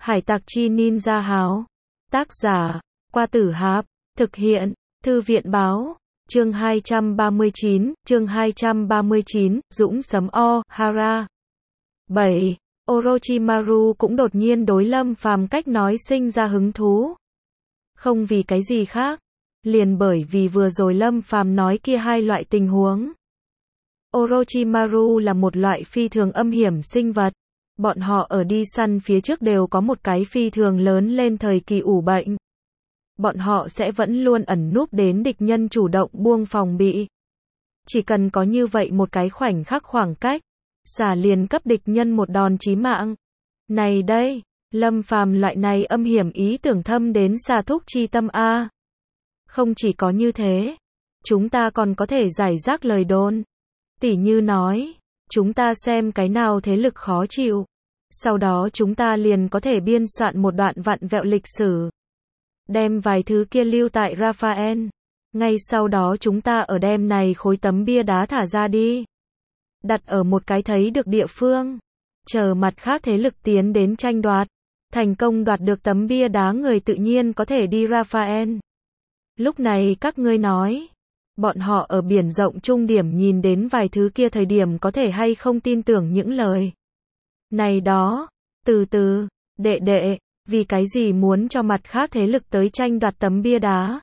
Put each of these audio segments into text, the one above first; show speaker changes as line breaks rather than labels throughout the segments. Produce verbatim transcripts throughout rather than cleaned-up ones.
Hải tặc chi ninja háo. Tác giả, Qua Tử Hạp. Thực hiện, Thư viện báo. Chương hai trăm ba mươi chín, chương hai trăm ba mươi chín, Dũng sấm o, Hara. bảy. Orochimaru cũng đột nhiên đối Lâm Phàm cách nói sinh ra hứng thú. Không vì cái gì khác, liền bởi vì vừa rồi Lâm Phàm nói kia hai loại tình huống. Orochimaru là một loại phi thường âm hiểm sinh vật. Bọn họ ở đi săn phía trước đều có một cái phi thường lớn lên thời kỳ ủ bệnh. Bọn họ sẽ vẫn luôn ẩn núp đến địch nhân chủ động buông phòng bị. Chỉ cần có như vậy một cái khoảnh khắc khoảng cách, xả liền cấp địch nhân một đòn chí mạng. Này đây, Lâm Phàm loại này âm hiểm ý tưởng thâm đến xà thúc chi tâm a. Không chỉ có như thế, chúng ta còn có thể giải rác lời đồn. Tỉ như nói, chúng ta xem cái nào thế lực khó chịu, sau đó chúng ta liền có thể biên soạn một đoạn vặn vẹo lịch sử. Đem vài thứ kia lưu tại Raphael. Ngay sau đó chúng ta ở đem này khối tấm bia đá thả ra đi. Đặt ở một cái thấy được địa phương. Chờ mặt khác thế lực tiến đến tranh đoạt. Thành công đoạt được tấm bia đá người tự nhiên có thể đi Raphael. Lúc này các ngươi nói, bọn họ ở biển rộng trung điểm nhìn đến vài thứ kia thời điểm có thể hay không tin tưởng những lời này đó. Từ từ, đệ đệ, vì cái gì muốn cho mặt khác thế lực tới tranh đoạt tấm bia đá?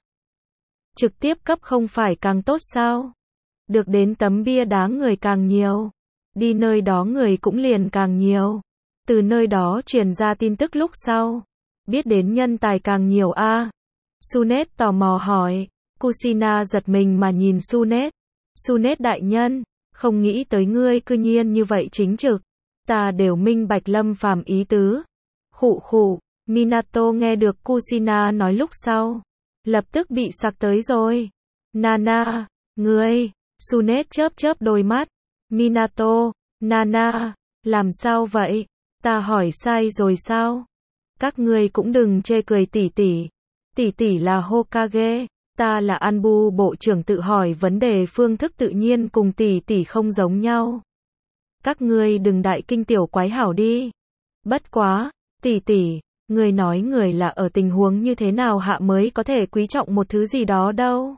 Trực tiếp cấp không phải càng tốt sao? Được đến tấm bia đá người càng nhiều, đi nơi đó người cũng liền càng nhiều. Từ nơi đó truyền ra tin tức lúc sau, biết đến nhân tài càng nhiều a. À. Sunet tò mò hỏi. Kushina giật mình mà nhìn Sunet. Sunet đại nhân, không nghĩ tới ngươi cư nhiên như vậy chính trực. Ta đều minh bạch Lâm Phàm ý tứ. Khụ khụ, Minato nghe được Kushina nói lúc sau, lập tức bị sặc tới rồi. Nana, ngươi, Sunet chớp chớp đôi mắt. Minato, Nana, làm sao vậy? Ta hỏi sai rồi sao? Các ngươi cũng đừng chê cười tỷ tỷ. Tỷ tỷ là Hokage, ta là Anbu bộ trưởng, tự hỏi vấn đề phương thức tự nhiên cùng tỷ tỷ không giống nhau. Các ngươi đừng đại kinh tiểu quái hảo đi. Bất quá, tỷ tỷ, người nói người là ở tình huống như thế nào hạ mới có thể quý trọng một thứ gì đó đâu.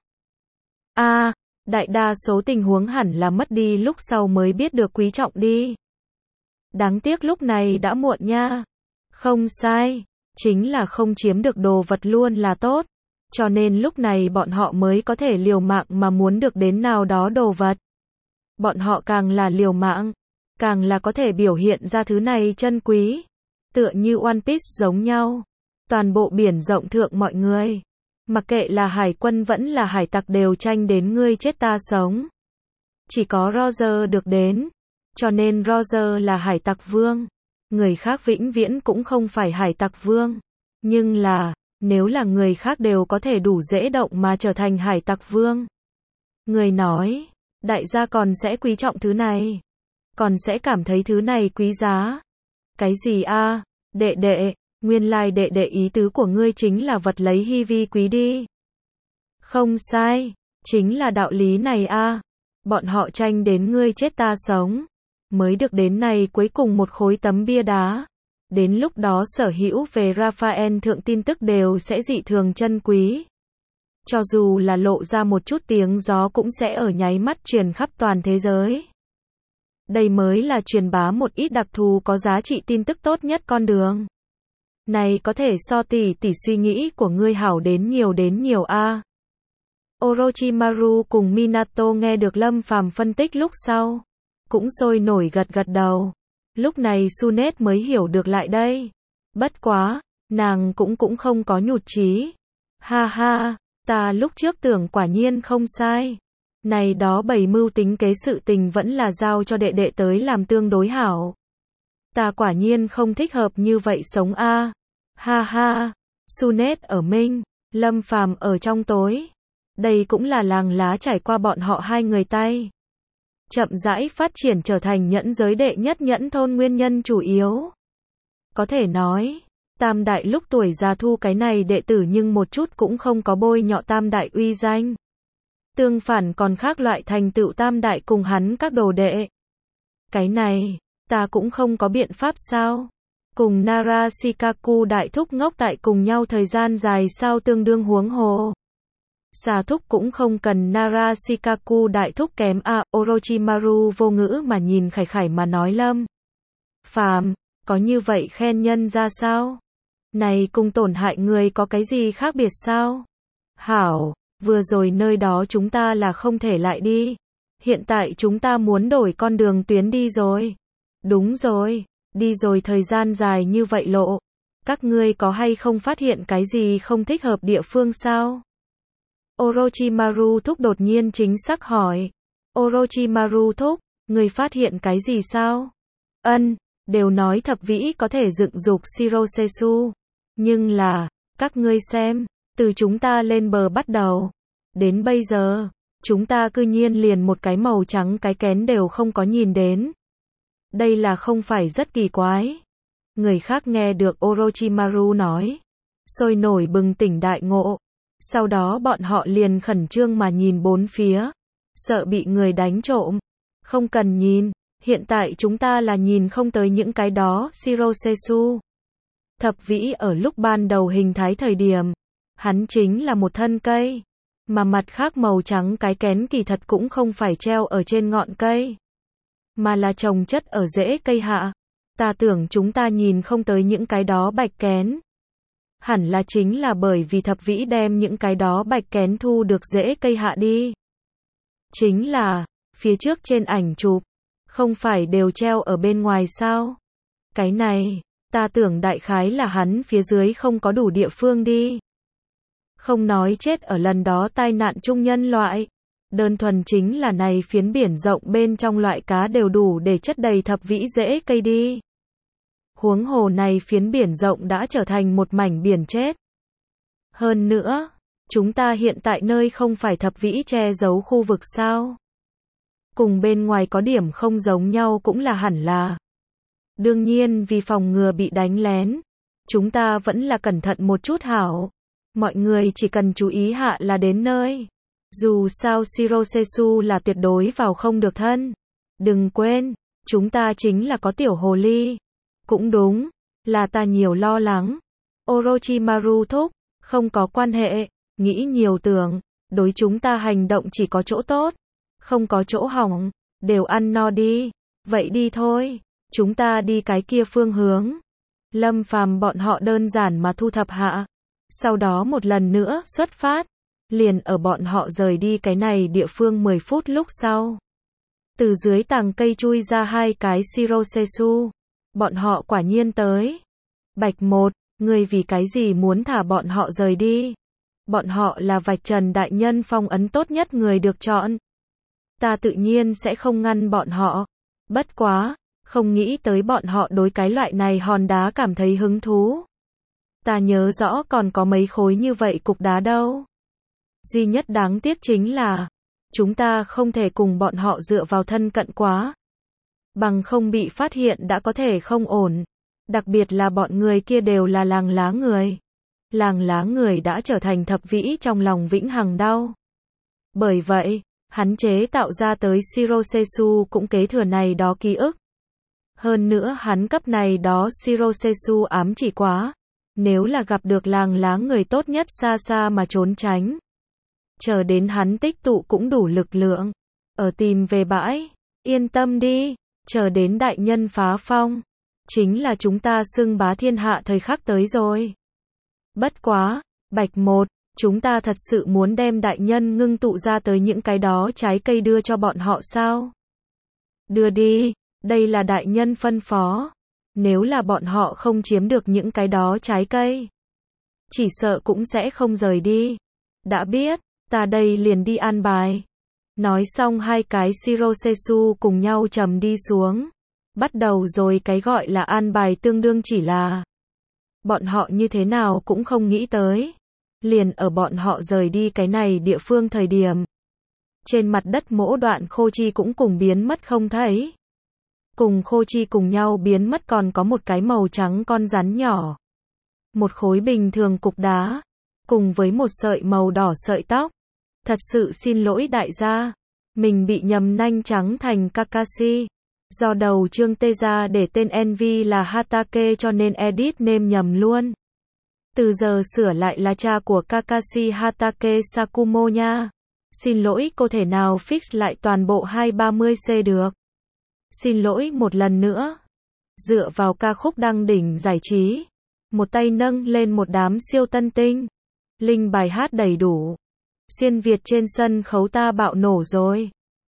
A, à, đại đa số tình huống hẳn là mất đi lúc sau mới biết được quý trọng đi. Đáng tiếc lúc này đã muộn nha. Không sai, chính là không chiếm được đồ vật luôn là tốt. Cho nên lúc này bọn họ mới có thể liều mạng mà muốn được đến nào đó đồ vật. Bọn họ càng là liều mạng, càng là có thể biểu hiện ra thứ này chân quý. Tựa như One Piece giống nhau. Toàn bộ biển rộng thượng mọi người, mặc kệ là hải quân vẫn là hải tặc đều tranh đến ngươi chết ta sống. Chỉ có Roger được đến. Cho nên Roger là hải tặc vương. Người khác vĩnh viễn cũng không phải hải tặc vương. Nhưng là, nếu là người khác đều có thể đủ dễ động mà trở thành hải tặc vương. Người nói, đại gia còn sẽ quý trọng thứ này. Còn sẽ cảm thấy thứ này quý giá. Cái gì a? À? Đệ đệ, nguyên lai đệ đệ ý tứ của ngươi chính là vật lấy hy vi quý đi. Không sai, chính là đạo lý này a. À. Bọn họ tranh đến ngươi chết ta sống, mới được đến này cuối cùng một khối tấm bia đá. Đến lúc đó sở hữu về Raphael thượng tin tức đều sẽ dị thường chân quý. Cho dù là lộ ra một chút tiếng gió cũng sẽ ở nháy mắt truyền khắp toàn thế giới. Đây mới là truyền bá một ít đặc thù có giá trị tin tức tốt nhất con đường. Này có thể so tỷ tỷ suy nghĩ của ngươi hảo đến nhiều đến nhiều a. À. Orochimaru cùng Minato nghe được Lâm Phàm phân tích lúc sau, cũng sôi nổi gật gật đầu. Lúc này Sunet mới hiểu được lại đây. Bất quá, nàng cũng cũng không có nhụt chí. Ha ha, ta lúc trước tưởng quả nhiên không sai. Này đó bày mưu tính kế sự tình vẫn là giao cho đệ đệ tới làm tương đối hảo. Ta quả nhiên không thích hợp như vậy sống a. À. Ha ha, Sunet ở minh, Lâm Phàm ở trong tối. Đây cũng là làng lá trải qua bọn họ hai người tay. Chậm rãi phát triển trở thành nhẫn giới đệ nhất nhẫn thôn nguyên nhân chủ yếu. Có thể nói, Tam Đại lúc tuổi già thu cái này đệ tử nhưng một chút cũng không có bôi nhọ Tam Đại uy danh. Tương phản còn khác loại thành tựu Tam Đại cùng hắn các đồ đệ. Cái này, ta cũng không có biện pháp sao? Cùng Narashikaku đại thúc ngốc tại cùng nhau thời gian dài sao tương đương huống hồ. Xà thúc cũng không cần Narashikaku đại thúc kém à, Orochimaru vô ngữ mà nhìn Khải Khải mà nói Lâm Phàm, có như vậy khen nhân ra sao? Này cùng tổn hại người có cái gì khác biệt sao? Hảo, vừa rồi nơi đó chúng ta là không thể lại đi. Hiện tại chúng ta muốn đổi con đường tuyến đi rồi. Đúng rồi, đi rồi thời gian dài như vậy lộ. Các ngươi có hay không phát hiện cái gì không thích hợp địa phương sao? Orochimaru thúc đột nhiên chính xác hỏi. Orochimaru thúc, người phát hiện cái gì sao? Ân, đều nói thập vĩ có thể dựng dục Shirosetsu. Nhưng là, các ngươi xem, từ chúng ta lên bờ bắt đầu, đến bây giờ, chúng ta cư nhiên liền một cái màu trắng cái kén đều không có nhìn đến. Đây là không phải rất kỳ quái. Người khác nghe được Orochimaru nói, sôi nổi bừng tỉnh đại ngộ. Sau đó bọn họ liền khẩn trương mà nhìn bốn phía, sợ bị người đánh trộm. Không cần nhìn, hiện tại chúng ta là nhìn không tới những cái đó Shirosetsu. Thập vĩ ở lúc ban đầu hình thái thời điểm, hắn chính là một thân cây, mà mặt khác màu trắng cái kén kỳ thật cũng không phải treo ở trên ngọn cây, mà là trồng chất ở rễ cây hạ. Ta tưởng chúng ta nhìn không tới những cái đó bạch kén. Hẳn là chính là bởi vì thập vĩ đem những cái đó bạch kén thu được rễ cây hạ đi. Chính là, phía trước trên ảnh chụp, không phải đều treo ở bên ngoài sao? Cái này, ta tưởng đại khái là hắn phía dưới không có đủ địa phương đi. Không nói chết ở lần đó tai nạn chung nhân loại. Đơn thuần chính là này phiến biển rộng bên trong loại cá đều đủ để chất đầy thập vĩ rễ cây đi. Huống hồ này phiến biển rộng đã trở thành một mảnh biển chết. Hơn nữa, chúng ta hiện tại nơi không phải thập vĩ che giấu khu vực sao? Cùng bên ngoài có điểm không giống nhau cũng là hẳn là. Đương nhiên vì phòng ngừa bị đánh lén, chúng ta vẫn là cẩn thận một chút hảo. Mọi người chỉ cần chú ý hạ là đến nơi. Dù sao Shirosetsu là tuyệt đối vào không được thân. Đừng quên, chúng ta chính là có tiểu hồ ly. Cũng đúng, là ta nhiều lo lắng. Orochimaru thúc, không có quan hệ, nghĩ nhiều tưởng, đối chúng ta hành động chỉ có chỗ tốt, không có chỗ hỏng, đều ăn no đi. Vậy đi thôi, chúng ta đi cái kia phương hướng. Lâm Phàm bọn họ đơn giản mà thu thập hạ. Sau đó một lần nữa xuất phát. Liền ở bọn họ rời đi cái này địa phương mười phút lúc sau. Từ dưới tàng cây chui ra hai cái Shirosetsu. Bọn họ quả nhiên tới. Bạch một, ngươi vì cái gì muốn thả bọn họ rời đi? Bọn họ là vạch trần đại nhân phong ấn tốt nhất người được chọn. Ta tự nhiên sẽ không ngăn bọn họ. Bất quá, không nghĩ tới bọn họ đối cái loại này hòn đá cảm thấy hứng thú. Ta nhớ rõ còn có mấy khối như vậy cục đá đâu. Duy nhất đáng tiếc chính là, chúng ta không thể cùng bọn họ dựa vào thân cận quá. Bằng không bị phát hiện đã có thể không ổn. Đặc biệt là bọn người kia đều là làng lá người. Làng lá người đã trở thành thập vĩ trong lòng vĩnh hằng đau. Bởi vậy, hắn chế tạo ra tới Shirosetsu cũng kế thừa này đó ký ức. Hơn nữa hắn cấp này đó Shirosetsu ám chỉ quá. Nếu là gặp được làng lá người tốt nhất xa xa mà trốn tránh. Chờ đến hắn tích tụ cũng đủ lực lượng. Ở tìm về bãi. Yên tâm đi. Chờ đến đại nhân phá phong. Chính là chúng ta xưng bá thiên hạ thời khắc tới rồi. Bất quá. Bạch một. Chúng ta thật sự muốn đem đại nhân ngưng tụ ra tới những cái đó trái cây đưa cho bọn họ sao? Đưa đi. Đây là đại nhân phân phó. Nếu là bọn họ không chiếm được những cái đó trái cây, chỉ sợ cũng sẽ không rời đi. Đã biết, ta đây liền đi an bài. Nói xong hai cái Shirosetsu cùng nhau trầm đi xuống. Bắt đầu rồi cái gọi là an bài tương đương chỉ là. Bọn họ như thế nào cũng không nghĩ tới. Liền ở bọn họ rời đi cái này địa phương thời điểm. Trên mặt đất mỗ đoạn khô chi cũng cùng biến mất không thấy. Cùng khô chi cùng nhau biến mất còn có một cái màu trắng con rắn nhỏ. Một khối bình thường cục đá. Cùng với một sợi màu đỏ sợi tóc. Thật sự xin lỗi đại gia. Mình bị nhầm nanh trắng thành Kakashi. Do đầu chương tê ra để tên en vê là Hatake cho nên edit name nhầm luôn. Từ giờ sửa lại là cha của Kakashi Hatake Sakumo nha. Xin lỗi, cô thể nào fix lại toàn bộ hai ba mươi C được? Xin lỗi một lần nữa. Dựa vào ca khúc đăng đỉnh giải trí, một tay nâng lên một đám siêu tân tinh. Link bài hát đầy đủ. Xuyên Việt trên sân khấu ta bạo nổ rồi.